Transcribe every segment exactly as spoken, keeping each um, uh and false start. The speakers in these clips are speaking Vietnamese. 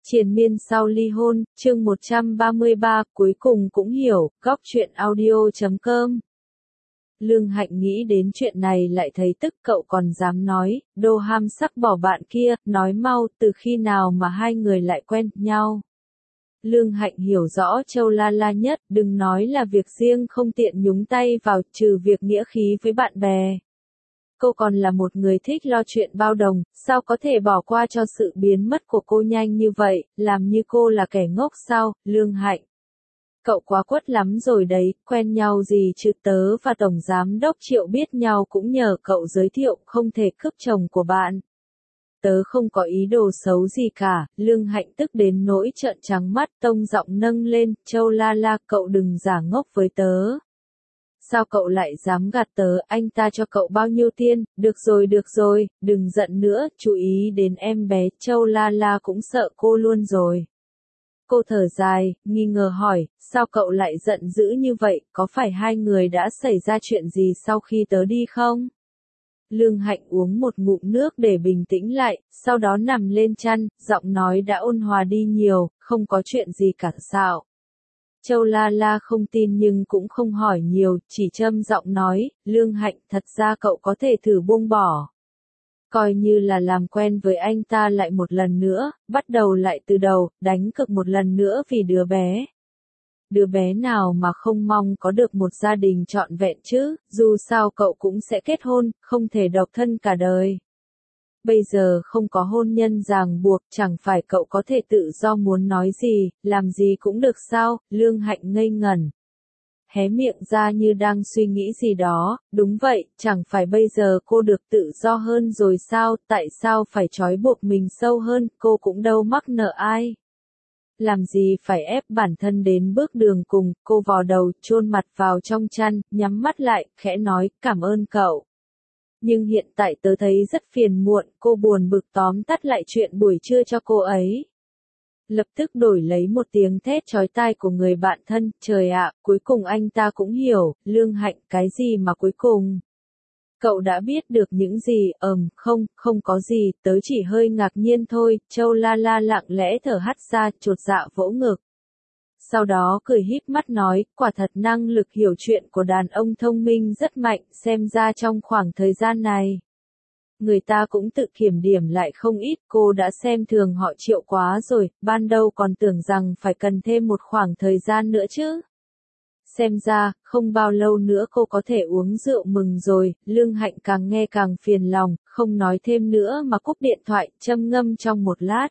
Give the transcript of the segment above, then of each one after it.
Triền miên sau ly hôn, chương một trăm ba mươi ba, cuối cùng cũng hiểu, góc truyện audio chấm com. Lương Hạnh nghĩ đến chuyện này lại thấy tức, cậu còn dám nói, đồ ham sắc bỏ bạn kia, nói mau, từ khi nào mà hai người lại quen nhau. Lương Hạnh hiểu rõ Châu La La nhất, đừng nói là việc riêng không tiện nhúng tay vào, trừ việc nghĩa khí với bạn bè. Cô còn là một người thích lo chuyện bao đồng, sao có thể bỏ qua cho sự biến mất của cô nhanh như vậy, làm như cô là kẻ ngốc sao, Lương Hạnh. Cậu quá quất lắm rồi đấy, quen nhau gì chứ, tớ và Tổng Giám Đốc Triệu biết nhau cũng nhờ cậu giới thiệu, không thể cướp chồng của bạn. Tớ không có ý đồ xấu gì cả, Lương Hạnh tức đến nỗi trợn trắng mắt, tông giọng nâng lên, Châu La La, cậu đừng giả ngốc với tớ. Sao cậu lại dám gạt tớ, anh ta cho cậu bao nhiêu tiền, được rồi được rồi, đừng giận nữa, chú ý đến em bé, Châu La La cũng sợ cô luôn rồi. Cô thở dài, nghi ngờ hỏi, sao cậu lại giận dữ như vậy, có phải hai người đã xảy ra chuyện gì sau khi tớ đi không? Lương Hạnh uống một ngụm nước để bình tĩnh lại, sau đó nằm lên chăn, giọng nói đã ôn hòa đi nhiều, không có chuyện gì cả sao. Châu La La không tin nhưng cũng không hỏi nhiều, chỉ châm giọng nói, Lương Hạnh, thật ra cậu có thể thử buông bỏ. Coi như là làm quen với anh ta lại một lần nữa, bắt đầu lại từ đầu, đánh cược một lần nữa vì đứa bé. Đứa bé nào mà không mong có được một gia đình trọn vẹn chứ, dù sao cậu cũng sẽ kết hôn, không thể độc thân cả đời. Bây giờ không có hôn nhân ràng buộc, chẳng phải cậu có thể tự do muốn nói gì, làm gì cũng được sao, Lương Hạnh ngây ngẩn. Hé miệng ra như đang suy nghĩ gì đó, đúng vậy, chẳng phải bây giờ cô được tự do hơn rồi sao, tại sao phải trói buộc mình sâu hơn, cô cũng đâu mắc nợ ai. Làm gì phải ép bản thân đến bước đường cùng, cô vò đầu, chôn mặt vào trong chăn, nhắm mắt lại, khẽ nói, cảm ơn cậu. Nhưng hiện tại tớ thấy rất phiền muộn, cô buồn bực tóm tắt lại chuyện buổi trưa cho cô ấy. Lập tức đổi lấy một tiếng thét chói tai của người bạn thân, trời ạ, cuối cùng anh ta cũng hiểu, Lương Hạnh, cái gì mà cuối cùng? Cậu đã biết được những gì, ừm, không, không có gì, tớ chỉ hơi ngạc nhiên thôi, Châu La La lặng lẽ thở hắt ra, chột dạ vỗ ngực. Sau đó cười híp mắt nói, quả thật năng lực hiểu chuyện của đàn ông thông minh rất mạnh, xem ra trong khoảng thời gian này. Người ta cũng tự kiểm điểm lại không ít, cô đã xem thường họ Triệu quá rồi, ban đầu còn tưởng rằng phải cần thêm một khoảng thời gian nữa chứ. Xem ra, không bao lâu nữa cô có thể uống rượu mừng rồi, Lương Hạnh càng nghe càng phiền lòng, không nói thêm nữa mà cúp điện thoại, châm ngâm trong một lát.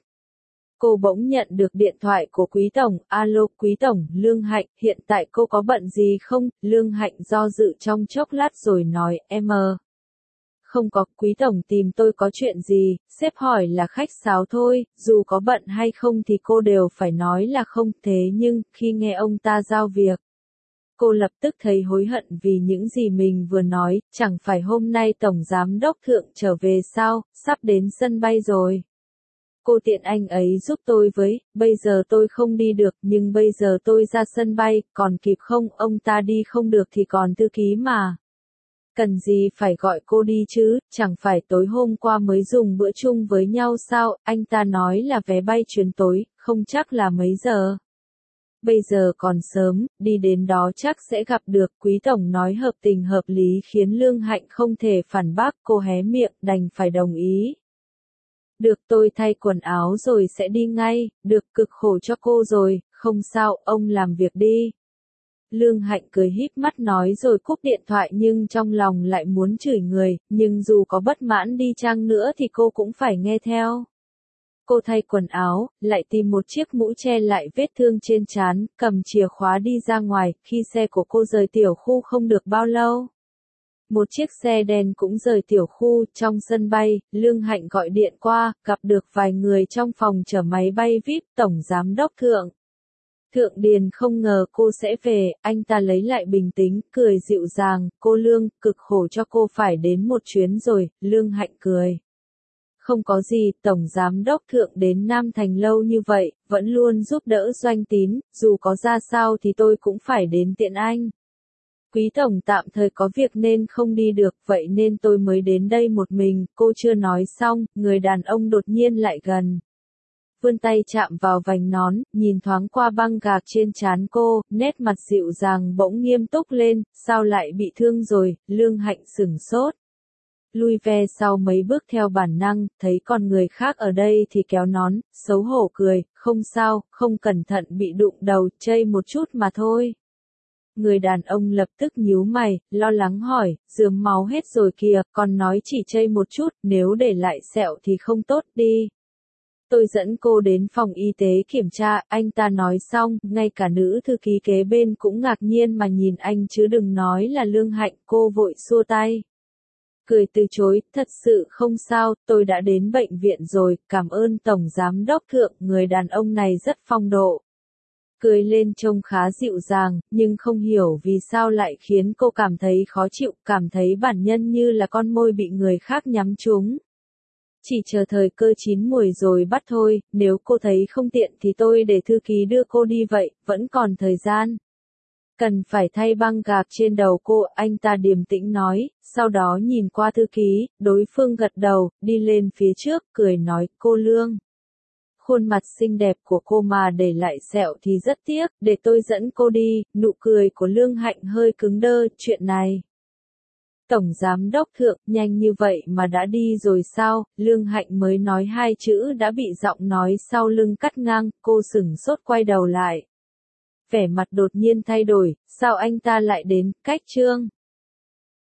Cô bỗng nhận được điện thoại của Quý Tổng, alo Quý Tổng, Lương Hạnh, hiện tại cô có bận gì không? Lương Hạnh do dự trong chốc lát rồi nói, em ờ. Không có, Quý Tổng tìm tôi có chuyện gì, sếp hỏi là khách sáo thôi, dù có bận hay không thì cô đều phải nói là không, thế nhưng, khi nghe ông ta giao việc. Cô lập tức thấy hối hận vì những gì mình vừa nói, chẳng phải hôm nay Tổng Giám Đốc Thượng trở về sao, sắp đến sân bay rồi. Cô tiện anh ấy giúp tôi với, bây giờ tôi không đi được nhưng bây giờ tôi ra sân bay, còn kịp không, ông ta đi không được thì còn thư ký mà. Cần gì phải gọi cô đi chứ, chẳng phải tối hôm qua mới dùng bữa chung với nhau sao, anh ta nói là vé bay chuyến tối, không chắc là mấy giờ. Bây giờ còn sớm, đi đến đó chắc sẽ gặp được, Quý Tổng nói hợp tình hợp lý khiến Lương Hạnh không thể phản bác, cô hé miệng, đành phải đồng ý. Được, tôi thay quần áo rồi sẽ đi ngay, được, cực khổ cho cô rồi, không sao, ông làm việc đi. Lương Hạnh cười híp mắt nói rồi cúp điện thoại nhưng trong lòng lại muốn chửi người, nhưng dù có bất mãn đi chăng nữa thì cô cũng phải nghe theo. Cô thay quần áo, lại tìm một chiếc mũ che lại vết thương trên trán, cầm chìa khóa đi ra ngoài, khi xe của cô rời tiểu khu không được bao lâu. Một chiếc xe đen cũng rời tiểu khu, trong sân bay, Lương Hạnh gọi điện qua, gặp được vài người trong phòng chở máy bay vi ai pi, Tổng Giám Đốc Thượng. Thượng Điền không ngờ cô sẽ về, anh ta lấy lại bình tĩnh, cười dịu dàng, cô Lương, cực khổ cho cô phải đến một chuyến rồi, Lương Hạnh cười. Không có gì, Tổng Giám Đốc Thượng đến Nam Thành lâu như vậy, vẫn luôn giúp đỡ Doanh Tín, dù có ra sao thì tôi cũng phải đến tiện anh. Quý Tổng tạm thời có việc nên không đi được, vậy nên tôi mới đến đây một mình, cô chưa nói xong, người đàn ông đột nhiên lại gần. vươn tay chạm vào vành nón, nhìn thoáng qua băng gạc trên trán cô, nét mặt dịu dàng bỗng nghiêm túc lên, sao lại bị thương rồi, Lương Hạnh sửng sốt. Lui về sau mấy bước theo bản năng, thấy còn người khác ở đây thì kéo nón, xấu hổ cười, không sao, không cẩn thận bị đụng đầu, chây một chút mà thôi. Người đàn ông lập tức nhíu mày, lo lắng hỏi, rườm máu hết rồi kìa, còn nói chỉ chây một chút, nếu để lại sẹo thì không tốt đi. Tôi dẫn cô đến phòng y tế kiểm tra, anh ta nói xong, ngay cả nữ thư ký kế bên cũng ngạc nhiên mà nhìn anh chứ đừng nói là Lương Hạnh, cô vội xua tay. Cười từ chối, thật sự không sao, tôi đã đến bệnh viện rồi, cảm ơn Tổng Giám Đốc Thượng, người đàn ông này rất phong độ. Cười lên trông khá dịu dàng, nhưng không hiểu vì sao lại khiến cô cảm thấy khó chịu, cảm thấy bản nhân như là con môi bị người khác nhắm trúng. Chỉ chờ thời cơ chín muồi rồi bắt thôi, nếu cô thấy không tiện thì tôi để thư ký đưa cô đi vậy, vẫn còn thời gian. Cần phải thay băng gạc trên đầu cô, anh ta điềm tĩnh nói, sau đó nhìn qua thư ký, đối phương gật đầu, đi lên phía trước, cười nói, cô Lương. Khuôn mặt xinh đẹp của cô mà để lại sẹo thì rất tiếc, để tôi dẫn cô đi, nụ cười của Lương Hạnh hơi cứng đơ, chuyện này. Tổng Giám Đốc Thượng, nhanh như vậy mà đã đi rồi sao, Lương Hạnh mới nói hai chữ đã bị giọng nói sau lưng cắt ngang, cô sửng sốt quay đầu lại. Vẻ mặt đột nhiên thay đổi, sao anh ta lại đến, cách Trương.